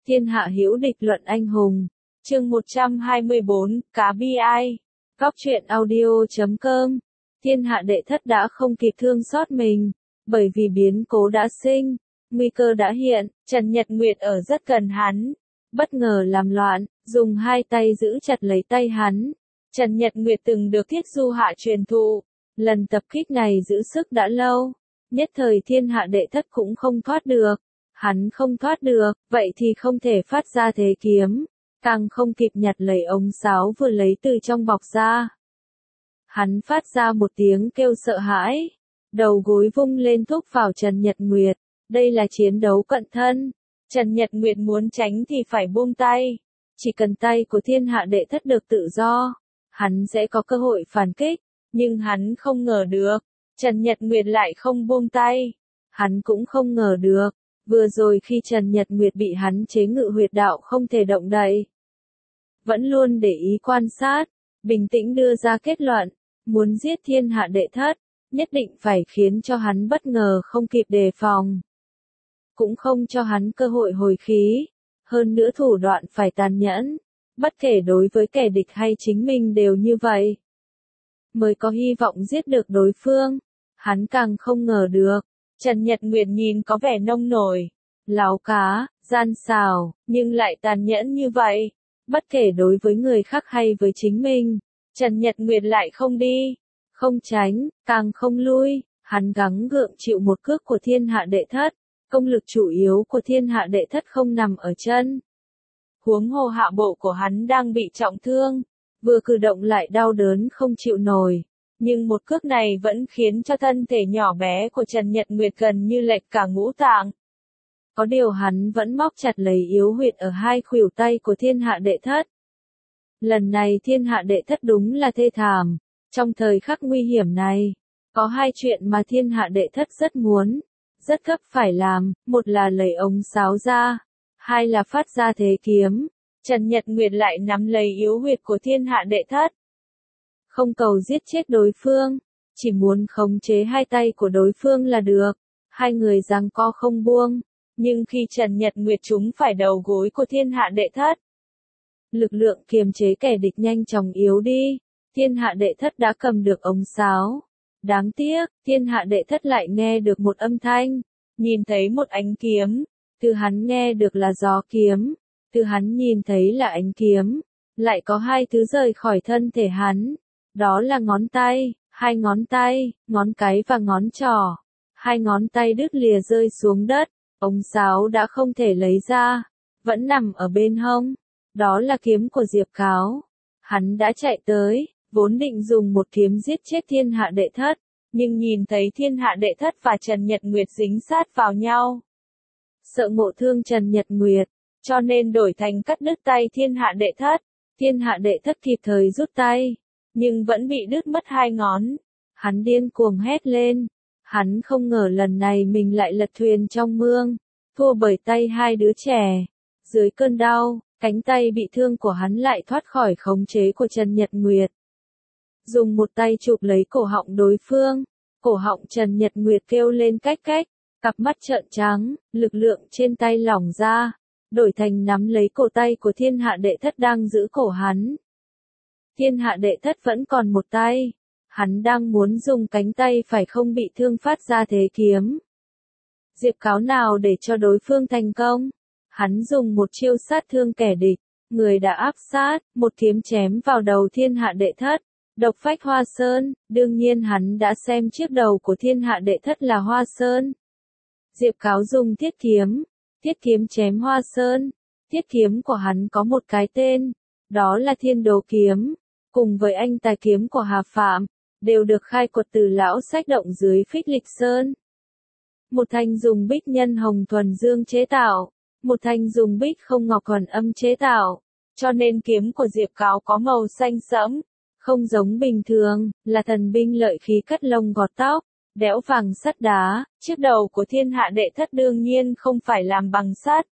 Thiên hạ hữu địch luận anh hùng. Chương 124, cá bi ai. Góc truyện audio.com. Thiên hạ đệ thất đã không kịp thương xót mình, bởi vì biến cố đã sinh, nguy cơ đã hiện, Trần Nhật Nguyệt ở rất gần hắn, bất ngờ làm loạn, dùng hai tay giữ chặt lấy tay hắn. Trần Nhật Nguyệt từng được Thiết Du Hạ truyền thụ, lần tập kích này giữ sức đã lâu, nhất thời thiên hạ đệ thất cũng không thoát được. Hắn không thoát được, vậy thì không thể phát ra thế kiếm, càng không kịp nhặt lấy ống sáo vừa lấy từ trong bọc ra. Hắn phát ra một tiếng kêu sợ hãi, đầu gối vung lên thúc vào Trần Nhật Nguyệt, đây là chiến đấu cận thân. Trần Nhật Nguyệt muốn tránh thì phải buông tay, chỉ cần tay của thiên hạ đệ thất được tự do, hắn sẽ có cơ hội phản kích, nhưng hắn không ngờ được, Trần Nhật Nguyệt lại không buông tay, hắn cũng không ngờ được. Vừa rồi khi Trần Nhật Nguyệt bị hắn chế ngự huyệt đạo không thể động đậy, vẫn luôn để ý quan sát, bình tĩnh đưa ra kết luận, muốn giết thiên hạ đệ thất, nhất định phải khiến cho hắn bất ngờ không kịp đề phòng, cũng không cho hắn cơ hội hồi khí, hơn nữa thủ đoạn phải tàn nhẫn, bất kể đối với kẻ địch hay chính mình đều như vậy, mới có hy vọng giết được đối phương. Hắn càng không ngờ được. Trần Nhật Nguyệt nhìn có vẻ nông nổi, láo cá, gian xảo, nhưng lại tàn nhẫn như vậy. Bất kể đối với người khác hay với chính mình, Trần Nhật Nguyệt lại không đi, không tránh, càng không lui, hắn gắng gượng chịu một cước của thiên hạ đệ thất. Công lực chủ yếu của thiên hạ đệ thất không nằm ở chân. Huống hồ hạ bộ của hắn đang bị trọng thương, vừa cử động lại đau đớn không chịu nổi. Nhưng một cước này vẫn khiến cho thân thể nhỏ bé của Trần Nhật Nguyệt gần như lệch cả ngũ tạng. Có điều hắn vẫn móc chặt lấy yếu huyệt ở hai khuỷu tay của thiên hạ đệ thất. Lần này thiên hạ đệ thất đúng là thê thảm. Trong thời khắc nguy hiểm này, có hai chuyện mà thiên hạ đệ thất rất muốn, rất gấp phải làm, một là lấy ống sáo ra, hai là phát ra thế kiếm. Trần Nhật Nguyệt lại nắm lấy yếu huyệt của thiên hạ đệ thất. Không cầu giết chết đối phương, chỉ muốn khống chế hai tay của đối phương là được. Hai người giằng co không buông, nhưng khi Trần Nhật Nguyệt trúng phải đầu gối của thiên hạ đệ thất, lực lượng kiềm chế kẻ địch nhanh chóng yếu đi, thiên hạ đệ thất đã cầm được ống sáo. Đáng tiếc, thiên hạ đệ thất lại nghe được một âm thanh, nhìn thấy một ánh kiếm, từ hắn nghe được là gió kiếm, từ hắn nhìn thấy là ánh kiếm, lại có hai thứ rời khỏi thân thể hắn. Đó là ngón tay, hai ngón tay, ngón cái và ngón trỏ. Hai ngón tay đứt lìa rơi xuống đất, ống sáo đã không thể lấy ra, vẫn nằm ở bên hông. Đó là kiếm của Diệp Cáo. Hắn đã chạy tới, vốn định dùng một kiếm giết chết thiên hạ đệ thất, nhưng nhìn thấy thiên hạ đệ thất và Trần Nhật Nguyệt dính sát vào nhau. Sợ ngộ thương Trần Nhật Nguyệt, cho nên đổi thành cắt đứt tay thiên hạ đệ thất. Thiên hạ đệ thất kịp thời rút tay, nhưng vẫn bị đứt mất hai ngón. Hắn điên cuồng hét lên. Hắn không ngờ lần này mình lại lật thuyền trong mương, thua bởi tay hai đứa trẻ. Dưới cơn đau, cánh tay bị thương của hắn lại thoát khỏi khống chế của Trần Nhật Nguyệt. Dùng một tay chụp lấy cổ họng đối phương, cổ họng Trần Nhật Nguyệt kêu lên cách cách, cặp mắt trợn trắng, lực lượng trên tay lỏng ra, đổi thành nắm lấy cổ tay của thiên hạ đệ thất đang giữ cổ hắn. Thiên hạ đệ thất vẫn còn một tay, hắn đang muốn dùng cánh tay phải không bị thương phát ra thế kiếm. Diệp Cáo nào để cho đối phương thành công, hắn dùng một chiêu sát thương kẻ địch, người đã áp sát, một kiếm chém vào đầu thiên hạ đệ thất, độc phách Hoa Sơn. Đương nhiên hắn đã xem chiếc đầu của thiên hạ đệ thất là Hoa Sơn. Diệp Cáo dùng thiết kiếm chém Hoa Sơn. Thiết kiếm của hắn có một cái tên, đó là Thiên Đồ Kiếm. Cùng với anh tài kiếm của Hà Phạm, đều được khai quật từ lão sách động dưới Phích Lịch Sơn. Một thanh dùng bích nhân hồng thuần dương chế tạo, một thanh dùng bích không ngọc thuần âm chế tạo, cho nên kiếm của Diệp Cáo có màu xanh sẫm, không giống bình thường, là thần binh lợi khí cắt lông gọt tóc, đẽo vàng sắt đá. Chiếc đầu của thiên hạ đệ thất đương nhiên không phải làm bằng sắt.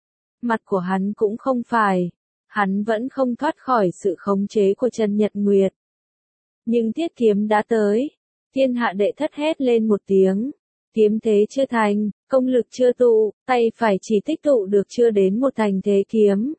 Mặt của hắn cũng không phải. Hắn vẫn không thoát khỏi sự khống chế của Trần Nhật Nguyệt. Nhưng thiết kiếm đã tới. Thiên hạ đệ thất hét lên một tiếng. Kiếm thế chưa thành, công lực chưa tụ, tay phải chỉ tích tụ được chưa đến một thành thế kiếm.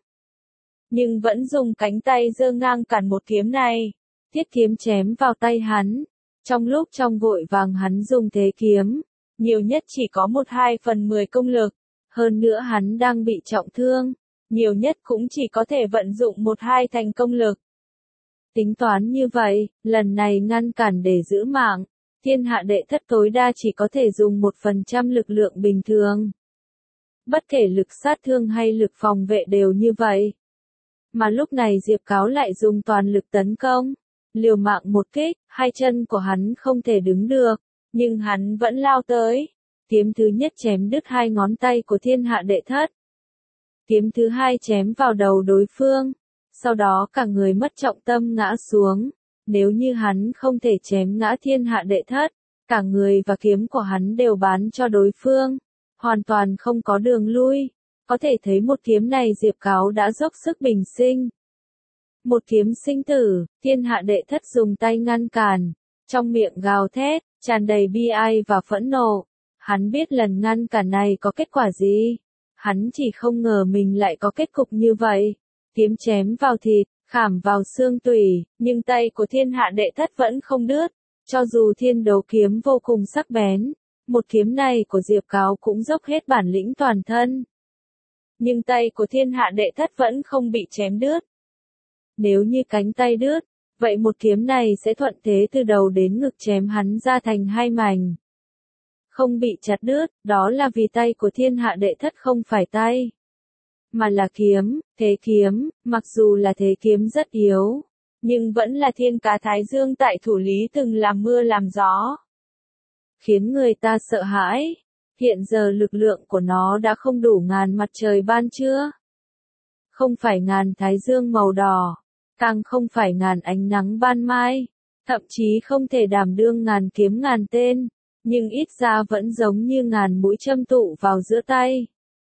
Nhưng vẫn dùng cánh tay giơ ngang cản một kiếm này. Thiết kiếm chém vào tay hắn. Trong lúc trong vội vàng hắn dùng thế kiếm, nhiều nhất chỉ có 1/2/10 công lực. Hơn nữa hắn đang bị trọng thương, nhiều nhất cũng chỉ có thể vận dụng 1/2 thành công lực. Tính toán như vậy, lần này ngăn cản để giữ mạng, thiên hạ đệ thất tối đa chỉ có thể dùng 1% lực lượng bình thường. Bất kể lực sát thương hay lực phòng vệ đều như vậy. Mà lúc này Diệp Cáo lại dùng toàn lực tấn công, liều mạng một kích, hai chân của hắn không thể đứng được, nhưng hắn vẫn lao tới. Kiếm thứ nhất chém đứt 2 ngón tay của thiên hạ đệ thất. Kiếm thứ hai chém vào đầu đối phương. Sau đó cả người mất trọng tâm ngã xuống. Nếu như hắn không thể chém ngã thiên hạ đệ thất, cả người và kiếm của hắn đều bán cho đối phương. Hoàn toàn không có đường lui. Có thể thấy một kiếm này Diệp Cáo đã dốc sức bình sinh. Một kiếm sinh tử, thiên hạ đệ thất dùng tay ngăn cản. Trong miệng gào thét, tràn đầy bi ai và phẫn nộ. Hắn biết lần ngăn cản này có kết quả gì. Hắn chỉ không ngờ mình lại có kết cục như vậy. Kiếm chém vào thịt, khảm vào xương tủy, nhưng tay của thiên hạ đệ thất vẫn không đứt. Cho dù thiên đấu kiếm vô cùng sắc bén, một kiếm này của Diệp Cáo cũng dốc hết bản lĩnh toàn thân. Nhưng tay của thiên hạ đệ thất vẫn không bị chém đứt. Nếu như cánh tay đứt, vậy một kiếm này sẽ thuận thế từ đầu đến ngực chém hắn ra thành 2 mảnh. Không bị chặt đứt, đó là vì tay của thiên hạ đệ thất không phải tay, mà là kiếm. Thế kiếm, mặc dù là thế kiếm rất yếu, nhưng vẫn là thiên cá Thái Dương tại Thủ Lý từng làm mưa làm gió, khiến người ta sợ hãi. Hiện giờ lực lượng của nó đã không đủ ngàn mặt trời ban trưa, không phải ngàn Thái Dương màu đỏ, càng không phải ngàn ánh nắng ban mai, thậm chí không thể đảm đương ngàn kiếm ngàn tên, nhưng ít ra vẫn giống như ngàn mũi châm tụ vào giữa tay.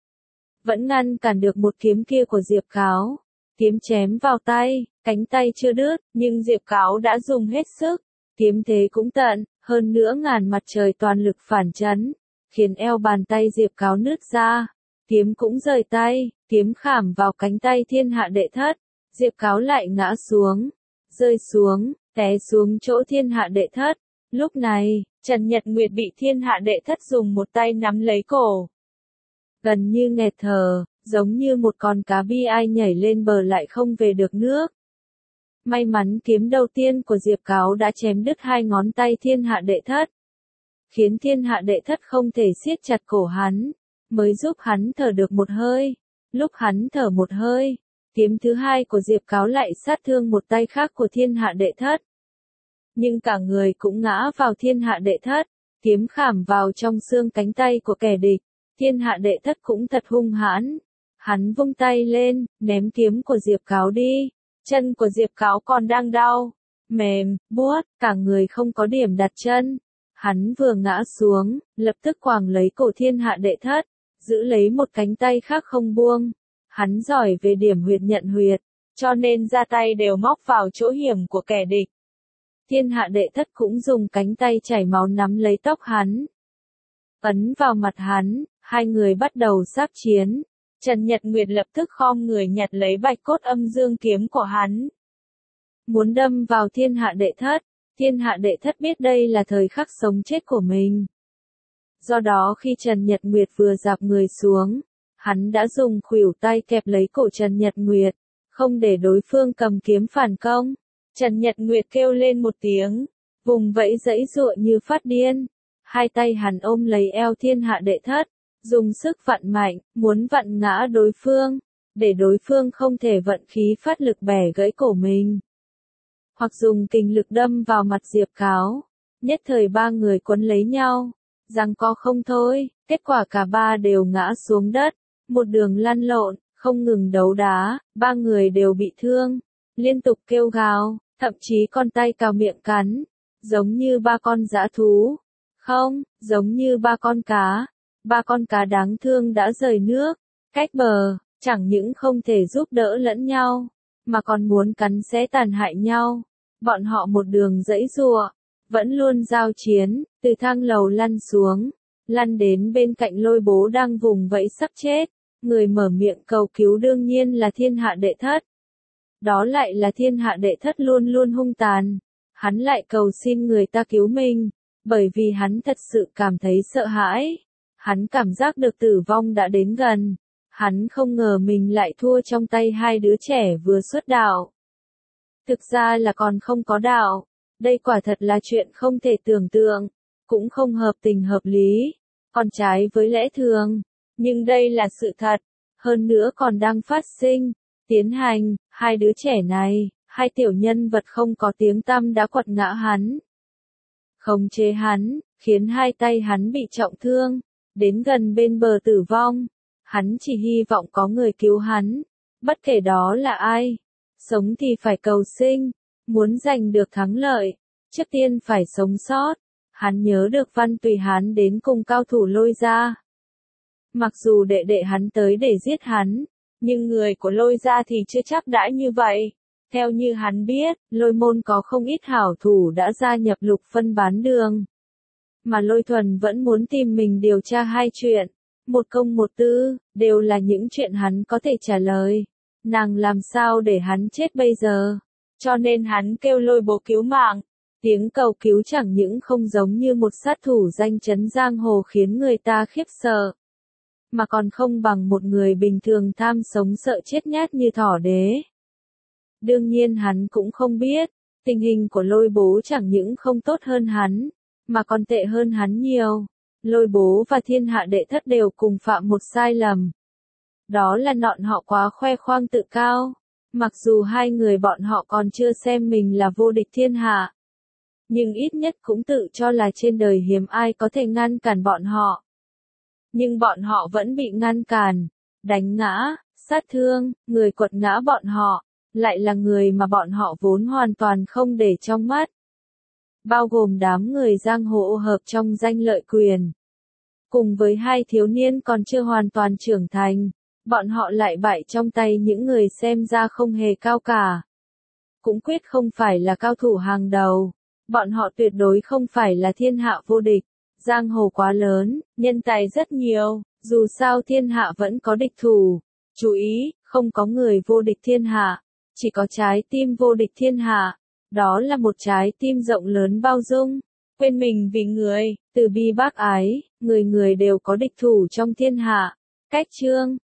Vẫn ngăn cản được một kiếm kia của Diệp Cáo. Kiếm chém vào tay, cánh tay chưa đứt, nhưng Diệp Cáo đã dùng hết sức. Kiếm thế cũng tận, hơn nữa ngàn mặt trời toàn lực phản chấn, khiến eo bàn tay Diệp Cáo nứt ra. Kiếm cũng rời tay, kiếm khảm vào cánh tay thiên hạ đệ thất. Diệp Cáo lại ngã xuống, rơi xuống, té xuống chỗ thiên hạ đệ thất. Lúc này, Trần Nhật Nguyệt bị thiên hạ đệ thất dùng một tay nắm lấy cổ. Gần như nghẹt thở, giống như một con cá bi ai nhảy lên bờ lại không về được nước. May mắn kiếm đầu tiên của Diệp Cáo đã chém đứt 2 ngón tay thiên hạ đệ thất, khiến thiên hạ đệ thất không thể siết chặt cổ hắn, mới giúp hắn thở được một hơi. Lúc hắn thở một hơi, kiếm thứ hai của Diệp Cáo lại sát thương một tay khác của thiên hạ đệ thất. Nhưng cả người cũng ngã vào thiên hạ đệ thất, kiếm khảm vào trong xương cánh tay của kẻ địch. Thiên hạ đệ thất cũng thật hung hãn. Hắn vung tay lên, ném kiếm của Diệp Cáo đi. Chân của Diệp Cáo còn đang đau, mềm, buốt, cả người không có điểm đặt chân. Hắn vừa ngã xuống, lập tức quàng lấy cổ thiên hạ đệ thất, giữ lấy một cánh tay khác không buông. Hắn giỏi về điểm huyệt nhận huyệt, cho nên ra tay đều móc vào chỗ hiểm của kẻ địch. Thiên hạ đệ thất cũng dùng cánh tay chảy máu nắm lấy tóc hắn, ấn vào mặt hắn, hai người bắt đầu giáp chiến. Trần Nhật Nguyệt lập tức khom người nhặt lấy bạch cốt âm dương kiếm của hắn, muốn đâm vào thiên hạ đệ thất. Thiên hạ đệ thất biết đây là thời khắc sống chết của mình. Do đó khi Trần Nhật Nguyệt vừa dạp người xuống, hắn đã dùng khuỷu tay kẹp lấy cổ Trần Nhật Nguyệt, không để đối phương cầm kiếm phản công. Trần Nhật Nguyệt kêu lên một tiếng, vùng vẫy giãy giụa như phát điên. Hai tay hắn ôm lấy eo thiên hạ đệ thất, dùng sức vặn mạnh, muốn vặn ngã đối phương, để đối phương không thể vận khí phát lực bẻ gãy cổ mình, hoặc dùng kình lực đâm vào mặt Diệp Cáo. Nhất thời ba người quấn lấy nhau, giằng co không thôi, kết quả cả ba đều ngã xuống đất, một đường lăn lộn, không ngừng đấu đá, ba người đều bị thương, liên tục kêu gào, thậm chí con tay cào miệng cắn, giống như ba con dã thú. Không, giống như ba con cá. Ba con cá đáng thương đã rời nước, cách bờ, chẳng những không thể giúp đỡ lẫn nhau, mà còn muốn cắn xé tàn hại nhau. Bọn họ một đường giãy giụa, vẫn luôn giao chiến, từ thang lầu lăn xuống, lăn đến bên cạnh Lôi Bố đang vùng vẫy sắp chết. Người mở miệng cầu cứu đương nhiên là thiên hạ đệ thất. Đó lại là thiên hạ đệ thất luôn luôn hung tàn. Hắn lại cầu xin người ta cứu mình, bởi vì hắn thật sự cảm thấy sợ hãi. Hắn cảm giác được tử vong đã đến gần. Hắn không ngờ mình lại thua trong tay hai đứa trẻ vừa xuất đạo. Thực ra là còn không có đạo. Đây quả thật là chuyện không thể tưởng tượng, cũng không hợp tình hợp lý, còn trái với lẽ thường. Nhưng đây là sự thật, hơn nữa còn đang phát sinh, tiến hành. Hai đứa trẻ này, hai tiểu nhân vật không có tiếng tăm đã quật ngã hắn, khống chế hắn, khiến hai tay hắn bị trọng thương, đến gần bên bờ tử vong. Hắn chỉ hy vọng có người cứu hắn, bất kể đó là ai. Sống thì phải cầu sinh, muốn giành được thắng lợi, trước tiên phải sống sót. Hắn nhớ được Văn Tùy Hán đến cùng cao thủ Lôi gia. Mặc dù đệ đệ hắn tới để giết hắn, nhưng người của Lôi gia thì chưa chắc đã như vậy. Theo như hắn biết, Lôi môn có không ít hảo thủ đã gia nhập Lục Phân bán đường. Mà Lôi Thuần vẫn muốn tìm mình điều tra hai chuyện, một công một tư, đều là những chuyện hắn có thể trả lời. Nàng làm sao để hắn chết bây giờ? Cho nên hắn kêu Lôi Bố cứu mạng. Tiếng cầu cứu chẳng những không giống như một sát thủ danh chấn giang hồ khiến người ta khiếp sợ, mà còn không bằng một người bình thường tham sống sợ chết nhát như Thỏ Đế. Đương nhiên hắn cũng không biết, tình hình của Lôi Bố chẳng những không tốt hơn hắn, mà còn tệ hơn hắn nhiều. Lôi Bố và thiên hạ đệ thất đều cùng phạm một sai lầm. Đó là bọn họ quá khoe khoang tự cao. Mặc dù hai người bọn họ còn chưa xem mình là vô địch thiên hạ, nhưng ít nhất cũng tự cho là trên đời hiếm ai có thể ngăn cản bọn họ. Nhưng bọn họ vẫn bị ngăn cản, đánh ngã, sát thương. Người quật ngã bọn họ, lại là người mà bọn họ vốn hoàn toàn không để trong mắt. Bao gồm đám người giang hồ hợp trong danh lợi quyền. Cùng với hai thiếu niên còn chưa hoàn toàn trưởng thành, bọn họ lại bại trong tay những người xem ra không hề cao cả. Cũng quyết không phải là cao thủ hàng đầu. Bọn họ tuyệt đối không phải là thiên hạ vô địch. Giang hồ quá lớn, nhân tài rất nhiều, dù sao thiên hạ vẫn có địch thủ. Chú ý, không có người vô địch thiên hạ, chỉ có trái tim vô địch thiên hạ. Đó là một trái tim rộng lớn bao dung, quên mình vì người, từ bi bác ái, người người đều có địch thủ trong thiên hạ. Cách chương